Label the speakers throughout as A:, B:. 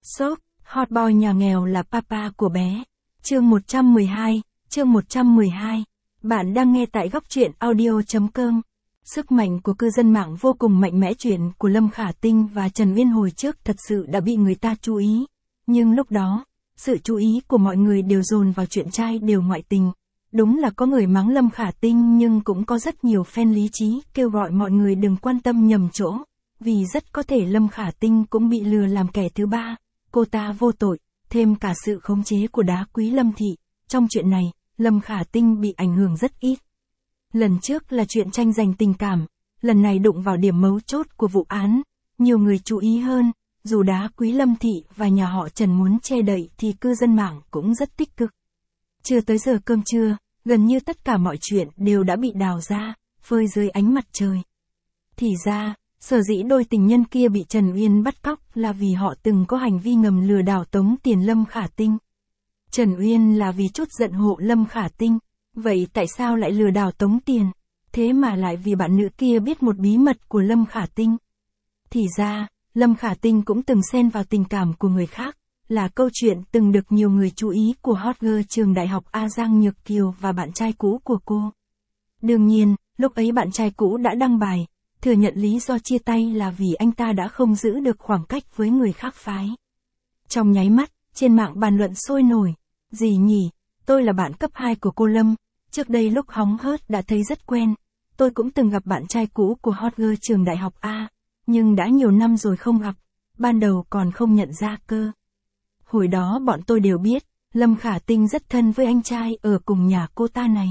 A: Shop, hot boy nhà nghèo là papa của bé. Chương 112. Bạn đang nghe tại góc truyện audio.com. Sức mạnh của cư dân mạng vô cùng mạnh mẽ. Chuyện của Lâm Khả Tinh và Trần Uyên hồi trước thật sự đã bị người ta chú ý. Nhưng lúc đó, sự chú ý của mọi người đều dồn vào chuyện trai đều ngoại tình. Đúng là có người mắng Lâm Khả Tinh nhưng cũng có rất nhiều fan lý trí kêu gọi mọi người đừng quan tâm nhầm chỗ. Vì rất có thể Lâm Khả Tinh cũng bị lừa làm kẻ thứ ba. Cô ta vô tội, thêm cả sự khống chế của Đá Quý Lâm Thị. Trong chuyện này, Lâm Khả Tinh bị ảnh hưởng rất ít. Lần trước là chuyện tranh giành tình cảm, lần này đụng vào điểm mấu chốt của vụ án. Nhiều người chú ý hơn, dù Đá Quý Lâm Thị và nhà họ Trần muốn che đậy thì cư dân mạng cũng rất tích cực. Chưa tới giờ cơm trưa, gần như tất cả mọi chuyện đều đã bị đào ra, phơi dưới ánh mặt trời. Thì ra, sở dĩ đôi tình nhân kia bị Trần Uyên bắt cóc là vì họ từng có hành vi ngầm lừa đảo tống tiền Lâm Khả Tinh. Trần Uyên là vì chút giận hộ Lâm Khả Tinh, vậy tại sao lại lừa đảo tống tiền? Thế mà lại vì bạn nữ kia biết một bí mật của Lâm Khả Tinh. Thì ra, Lâm Khả Tinh cũng từng xen vào tình cảm của người khác, là câu chuyện từng được nhiều người chú ý của hot girl trường đại học A Giang Nhược Kiều và bạn trai cũ của cô. Đương nhiên, lúc ấy bạn trai cũ đã đăng bài, thừa nhận lý do chia tay là vì anh ta đã không giữ được khoảng cách với người khác phái. Trong nháy mắt, trên mạng bàn luận sôi nổi. Gì nhỉ, tôi là bạn cấp 2 của cô Lâm, trước đây lúc hóng hớt đã thấy rất quen. Tôi cũng từng gặp bạn trai cũ của hot girl trường đại học A, nhưng đã nhiều năm rồi không gặp, ban đầu còn không nhận ra cơ. Hồi đó bọn tôi đều biết, Lâm Khả Tinh rất thân với anh trai ở cùng nhà cô ta này.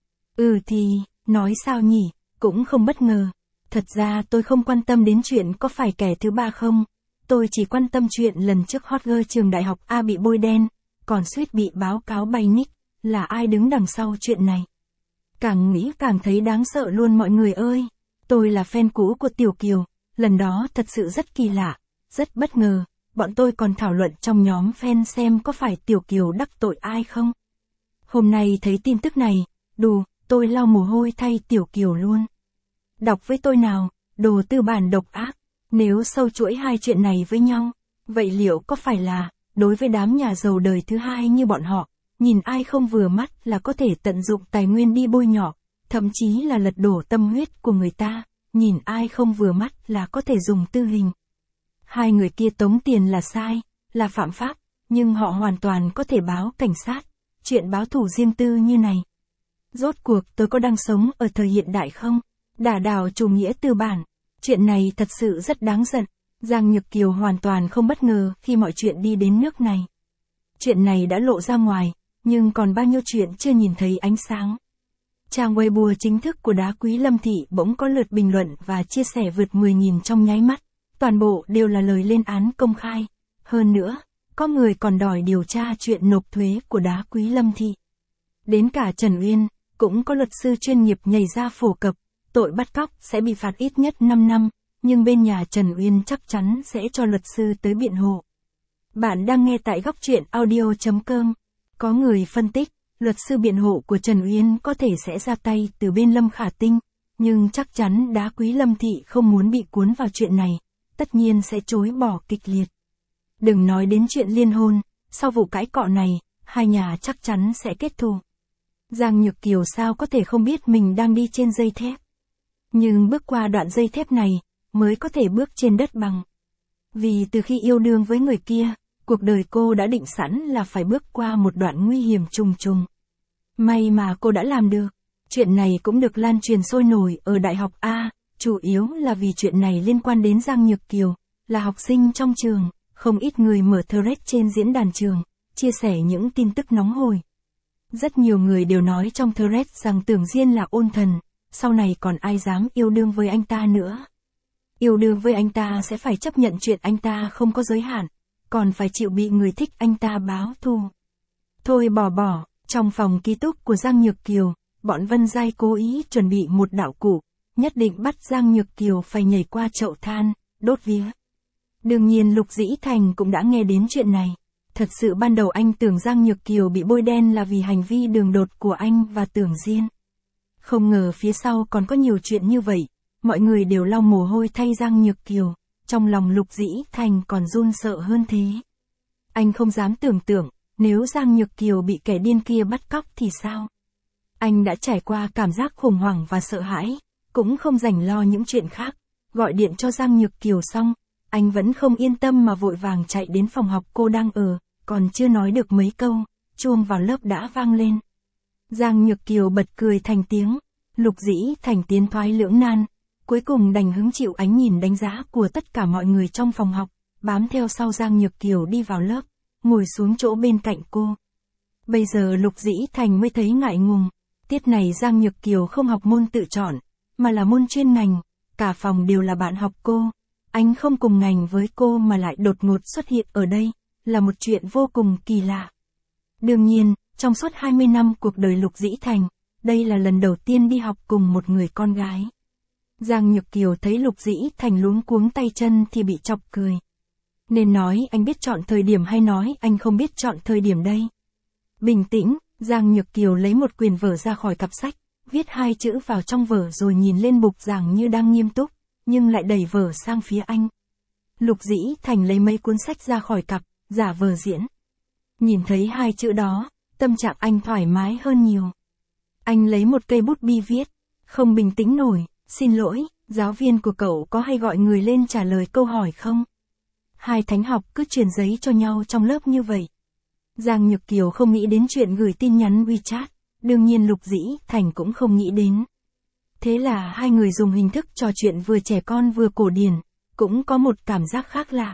A: Thì, nói sao nhỉ, cũng không bất ngờ. Thật ra tôi không quan tâm đến chuyện có phải kẻ thứ ba không, tôi chỉ quan tâm chuyện lần trước hot girl trường đại học A bị bôi đen, còn suýt bị báo cáo bay nick, là ai đứng đằng sau chuyện này. Càng nghĩ càng thấy đáng sợ luôn mọi người ơi. Tôi là fan cũ của Tiểu Kiều, lần đó thật sự rất kỳ lạ, rất bất ngờ, bọn tôi còn thảo luận trong nhóm fan xem có phải Tiểu Kiều đắc tội ai không. Hôm nay thấy tin tức này, đù, tôi lau mồ hôi thay Tiểu Kiều luôn. Đọc với tôi nào, đồ tư bản độc ác, nếu sâu chuỗi hai chuyện này với nhau, vậy liệu có phải là, đối với đám nhà giàu đời thứ hai như bọn họ, nhìn ai không vừa mắt là có thể tận dụng tài nguyên đi bôi nhọ, thậm chí là lật đổ tâm huyết của người ta, nhìn ai không vừa mắt là có thể dùng tư hình. Hai người kia tống tiền là sai, là phạm pháp, nhưng họ hoàn toàn có thể báo cảnh sát, chuyện báo thù riêng tư như này. Rốt cuộc tôi có đang sống ở thời hiện đại không? Đả đảo chủ nghĩa tư bản, chuyện này thật sự rất đáng giận. Giang Nhược Kiều hoàn toàn không bất ngờ khi mọi chuyện đi đến nước này. Chuyện này đã lộ ra ngoài, nhưng còn bao nhiêu chuyện chưa nhìn thấy ánh sáng. Trang Weibo chính thức của Đá Quý Lâm Thị bỗng có lượt bình luận và chia sẻ vượt 10.000 trong nháy mắt, toàn bộ đều là lời lên án công khai. Hơn nữa, có người còn đòi điều tra chuyện nộp thuế của Đá Quý Lâm Thị. Đến cả Trần Uyên, cũng có luật sư chuyên nghiệp nhảy ra phổ cập, tội bắt cóc sẽ bị phạt ít nhất 5 năm. Nhưng bên nhà Trần Uyên chắc chắn sẽ cho luật sư tới biện hộ. Bạn đang nghe tại góc truyện audio.com. Có người phân tích, luật sư biện hộ của Trần Uyên có thể sẽ ra tay từ bên Lâm Khả Tinh, nhưng chắc chắn Đá Quý Lâm Thị không muốn bị cuốn vào chuyện này, tất nhiên sẽ chối bỏ kịch liệt. Đừng nói đến chuyện liên hôn, sau vụ cãi cọ này, hai nhà chắc chắn sẽ kết thù. Giang Nhược Kiều sao có thể không biết mình đang đi trên dây thép. Nhưng bước qua đoạn dây thép này, mới có thể bước trên đất bằng. Vì từ khi yêu đương với người kia, cuộc đời cô đã định sẵn là phải bước qua một đoạn nguy hiểm trùng trùng. May mà cô đã làm được. Chuyện này cũng được lan truyền sôi nổi ở Đại học A, chủ yếu là vì chuyện này liên quan đến Giang Nhược Kiều, là học sinh trong trường, không ít người mở thread trên diễn đàn trường, chia sẻ những tin tức nóng hổi. Rất nhiều người đều nói trong thread rằng Tưởng Diên là ôn thần, sau này còn ai dám yêu đương với anh ta nữa. Yêu đương với anh ta sẽ phải chấp nhận chuyện anh ta không có giới hạn, còn phải chịu bị người thích anh ta báo thù. Thôi bỏ, trong phòng ký túc của Giang Nhược Kiều, bọn Vân Giai cố ý chuẩn bị một đạo cụ, nhất định bắt Giang Nhược Kiều phải nhảy qua chậu than, đốt vía. Đương nhiên Lục Dĩ Thành cũng đã nghe đến chuyện này. Thật sự ban đầu anh tưởng Giang Nhược Kiều bị bôi đen là vì hành vi đường đột của anh và Tưởng Diên. Không ngờ phía sau còn có nhiều chuyện như vậy. Mọi người đều lau mồ hôi thay Giang Nhược Kiều, trong lòng Lục Dĩ Thành còn run sợ hơn thế. Anh không dám tưởng tượng, nếu Giang Nhược Kiều bị kẻ điên kia bắt cóc thì sao? Anh đã trải qua cảm giác khủng hoảng và sợ hãi, cũng không rảnh lo những chuyện khác. Gọi điện cho Giang Nhược Kiều xong, anh vẫn không yên tâm mà vội vàng chạy đến phòng học cô đang ở, còn chưa nói được mấy câu, chuông vào lớp đã vang lên. Giang Nhược Kiều bật cười thành tiếng, Lục Dĩ Thành tiến thoái lưỡng nan, cuối cùng đành hứng chịu ánh nhìn đánh giá của tất cả mọi người trong phòng học, bám theo sau Giang Nhược Kiều đi vào lớp, ngồi xuống chỗ bên cạnh cô. Bây giờ Lục Dĩ Thành mới thấy ngại ngùng, tiết này Giang Nhược Kiều không học môn tự chọn, mà là môn chuyên ngành, cả phòng đều là bạn học cô. Anh không cùng ngành với cô mà lại đột ngột xuất hiện ở đây, là một chuyện vô cùng kỳ lạ. Đương nhiên, trong suốt 20 năm cuộc đời Lục Dĩ Thành, đây là lần đầu tiên đi học cùng một người con gái. Giang Nhược Kiều thấy Lục Dĩ Thành luống cuống tay chân thì bị chọc cười. Nên nói anh biết chọn thời điểm hay nói anh không biết chọn thời điểm đây? Bình tĩnh, Giang Nhược Kiều lấy một quyển vở ra khỏi cặp sách, viết 2 chữ vào trong vở rồi nhìn lên bục giảng như đang nghiêm túc, nhưng lại đẩy vở sang phía anh. Lục Dĩ Thành lấy mấy cuốn sách ra khỏi cặp, giả vờ diễn. Nhìn thấy 2 chữ đó, tâm trạng anh thoải mái hơn nhiều. Anh lấy một cây bút bi viết, không bình tĩnh nổi, xin lỗi, giáo viên của cậu có hay gọi người lên trả lời câu hỏi không? Hai thánh học cứ truyền giấy cho nhau trong lớp như vậy. Giang Nhược Kiều không nghĩ đến chuyện gửi tin nhắn WeChat, đương nhiên Lục Dĩ Thành cũng không nghĩ đến. Thế là hai người dùng hình thức trò chuyện vừa trẻ con vừa cổ điển, cũng có một cảm giác khác lạ.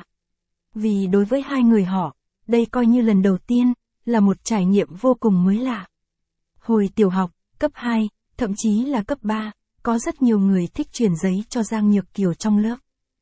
A: Vì đối với hai người họ, đây coi như lần đầu tiên, là một trải nghiệm vô cùng mới lạ. Hồi tiểu học, cấp 2, thậm chí là cấp 3, có rất nhiều người thích truyền giấy cho Giang Nhược Kiều trong lớp.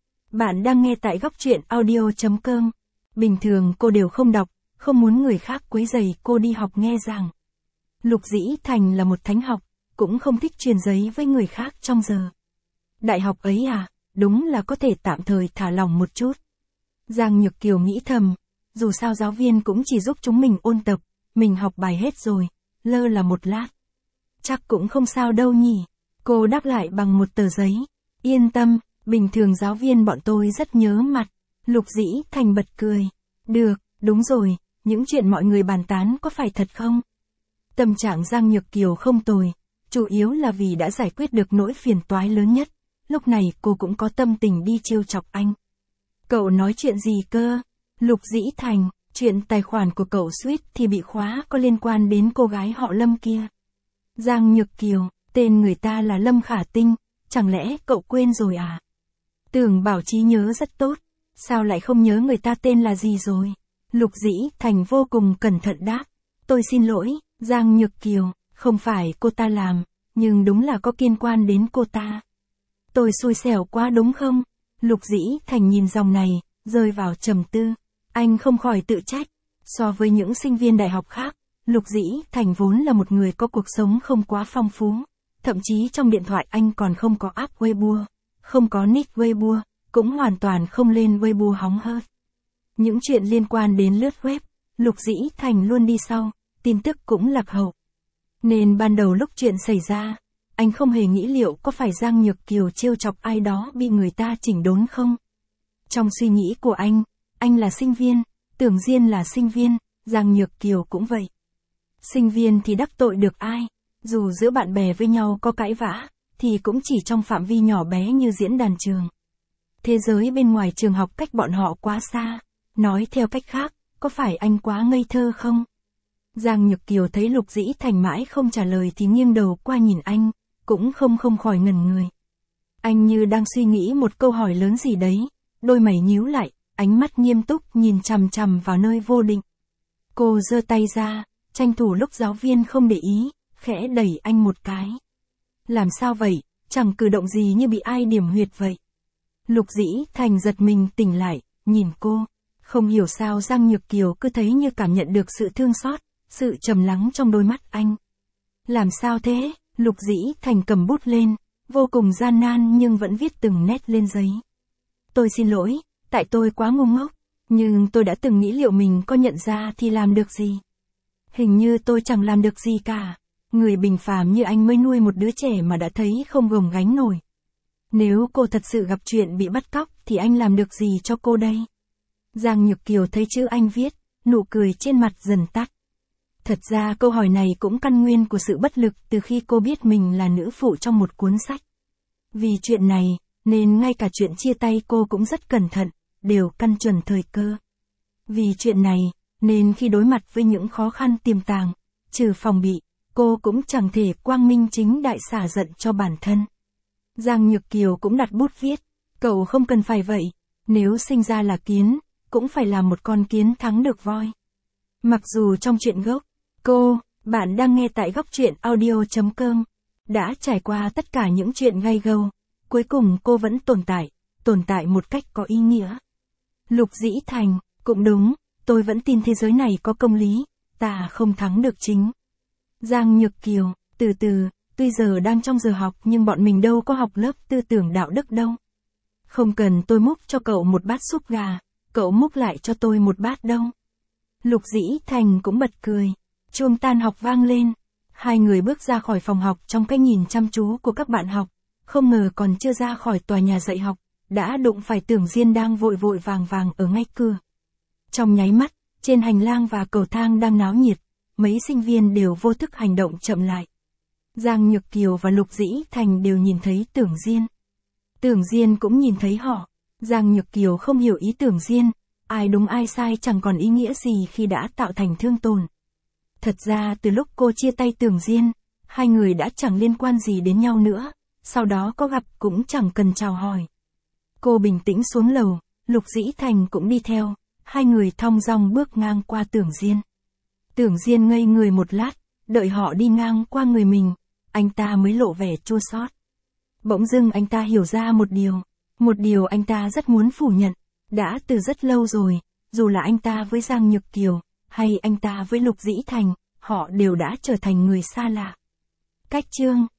A: Bạn đang nghe tại góc truyện audio.com. Bình thường cô đều không đọc, không muốn người khác quấy rầy cô đi học nghe giảng. Lục Dĩ Thành là một thánh học, cũng không thích truyền giấy với người khác trong giờ. Đại học ấy à, đúng là có thể tạm thời thả lỏng một chút. Giang Nhược Kiều nghĩ thầm, dù sao giáo viên cũng chỉ giúp chúng mình ôn tập, mình học bài hết rồi, lơ là một lát. Chắc cũng không sao đâu nhỉ. Cô đáp lại bằng một tờ giấy. Yên tâm, bình thường giáo viên bọn tôi rất nhớ mặt. Lục Dĩ Thành bật cười. Được, đúng rồi, những chuyện mọi người bàn tán có phải thật không? Tâm trạng Giang Nhược Kiều không tồi, chủ yếu là vì đã giải quyết được nỗi phiền toái lớn nhất. Lúc này cô cũng có tâm tình đi trêu chọc anh. Cậu nói chuyện gì cơ? Lục Dĩ Thành, chuyện tài khoản của cậu suýt thì bị khóa có liên quan đến cô gái họ Lâm kia. Giang Nhược Kiều, tên người ta là Lâm Khả Tinh, chẳng lẽ cậu quên rồi à? Tưởng bảo trí nhớ rất tốt, sao lại không nhớ người ta tên là gì rồi? Lục Dĩ Thành vô cùng cẩn thận đáp. Tôi xin lỗi, Giang Nhược Kiều, không phải cô ta làm, nhưng đúng là có liên quan đến cô ta. Tôi xui xẻo quá đúng không? Lục Dĩ Thành nhìn dòng này, rơi vào trầm tư. Anh không khỏi tự trách. So với những sinh viên đại học khác, Lục Dĩ Thành vốn là một người có cuộc sống không quá phong phú. Thậm chí trong điện thoại anh còn không có app Weibo, không có nick Weibo, cũng hoàn toàn không lên Weibo hóng hớt. Những chuyện liên quan đến lướt web, Lục Dĩ Thành luôn đi sau, tin tức cũng lạc hậu. Nên ban đầu lúc chuyện xảy ra, anh không hề nghĩ liệu có phải Giang Nhược Kiều trêu chọc ai đó bị người ta chỉnh đốn không. Trong suy nghĩ của anh là sinh viên, Tưởng Diên là sinh viên, Giang Nhược Kiều cũng vậy. Sinh viên thì đắc tội được ai, dù giữa bạn bè với nhau có cãi vã, thì cũng chỉ trong phạm vi nhỏ bé như diễn đàn trường. Thế giới bên ngoài trường học cách bọn họ quá xa, nói theo cách khác, có phải anh quá ngây thơ không? Giang Nhược Kiều thấy Lục Dĩ Thành mãi không trả lời thì nghiêng đầu qua nhìn anh, cũng không khỏi ngẩn người. Anh như đang suy nghĩ một câu hỏi lớn gì đấy, đôi mày nhíu lại, ánh mắt nghiêm túc nhìn chằm chằm vào nơi vô định. Cô giơ tay ra, tranh thủ lúc giáo viên không để ý, khẽ đẩy anh một cái. Làm sao vậy, chẳng cử động gì như bị ai điểm huyệt vậy. Lục Dĩ Thành giật mình tỉnh lại, nhìn cô. Không hiểu sao Giang Nhược Kiều cứ thấy như cảm nhận được sự thương xót, sự trầm lắng trong đôi mắt anh. Làm sao thế? Lục Dĩ Thành cầm bút lên, vô cùng gian nan nhưng vẫn viết từng nét lên giấy. Tôi xin lỗi, tại tôi quá ngu ngốc, nhưng tôi đã từng nghĩ liệu mình có nhận ra thì làm được gì. Hình như tôi chẳng làm được gì cả. Người bình phàm như anh mới nuôi một đứa trẻ mà đã thấy không gồng gánh nổi. Nếu cô thật sự gặp chuyện bị bắt cóc thì anh làm được gì cho cô đây? Giang Nhược Kiều thấy chữ anh viết, nụ cười trên mặt dần tắt. Thật ra câu hỏi này cũng căn nguyên của sự bất lực từ khi cô biết mình là nữ phụ trong một cuốn sách. Vì chuyện này, nên ngay cả chuyện chia tay cô cũng rất cẩn thận, đều căn chuẩn thời cơ. Vì chuyện này, nên khi đối mặt với những khó khăn tiềm tàng, trừ phòng bị, cô cũng chẳng thể quang minh chính đại xả giận cho bản thân. Giang Nhược Kiều cũng đặt bút viết, cậu không cần phải vậy, nếu sinh ra là kiến, cũng phải là một con kiến thắng được voi. Mặc dù trong chuyện gốc, bạn đang nghe tại góc truyện audio.com, đã trải qua tất cả những chuyện gay gâu, cuối cùng cô vẫn tồn tại một cách có ý nghĩa. Lục Dĩ Thành, cũng đúng, tôi vẫn tin thế giới này có công lý, ta không thắng được chính. Giang Nhược Kiều, từ từ, tuy giờ đang trong giờ học nhưng bọn mình đâu có học lớp tư tưởng đạo đức đâu. Không cần tôi múc cho cậu một bát súp gà, cậu múc lại cho tôi một bát đâu. Lục Dĩ Thành cũng bật cười. Chuông tan học vang lên. Hai người bước ra khỏi phòng học trong cái nhìn chăm chú của các bạn học. Không ngờ còn chưa ra khỏi tòa nhà dạy học, đã đụng phải Tưởng Diên đang vội vội vàng vàng ở ngay cửa. Trong nháy mắt, trên hành lang và cầu thang đang náo nhiệt, mấy sinh viên đều vô thức hành động chậm lại. Giang Nhược Kiều và Lục Dĩ Thành đều nhìn thấy Tưởng Diên. Tưởng Diên cũng nhìn thấy họ. Giang Nhược Kiều không hiểu ý Tưởng Diên, ai đúng ai sai chẳng còn ý nghĩa gì khi đã tạo thành thương tổn. Thật ra từ lúc cô chia tay Tưởng Diên, hai người đã chẳng liên quan gì đến nhau nữa, sau đó có gặp cũng chẳng cần chào hỏi. Cô bình tĩnh xuống lầu, Lục Dĩ Thành cũng đi theo, hai người thong dong bước ngang qua Tưởng Diên. Tưởng Diên ngây người một lát, đợi họ đi ngang qua người mình, anh ta mới lộ vẻ chua xót. Bỗng dưng anh ta hiểu ra một điều anh ta rất muốn phủ nhận, đã từ rất lâu rồi, dù là anh ta với Giang Nhược Kiều, hay anh ta với Lục Dĩ Thành, họ đều đã trở thành người xa lạ. Cách chương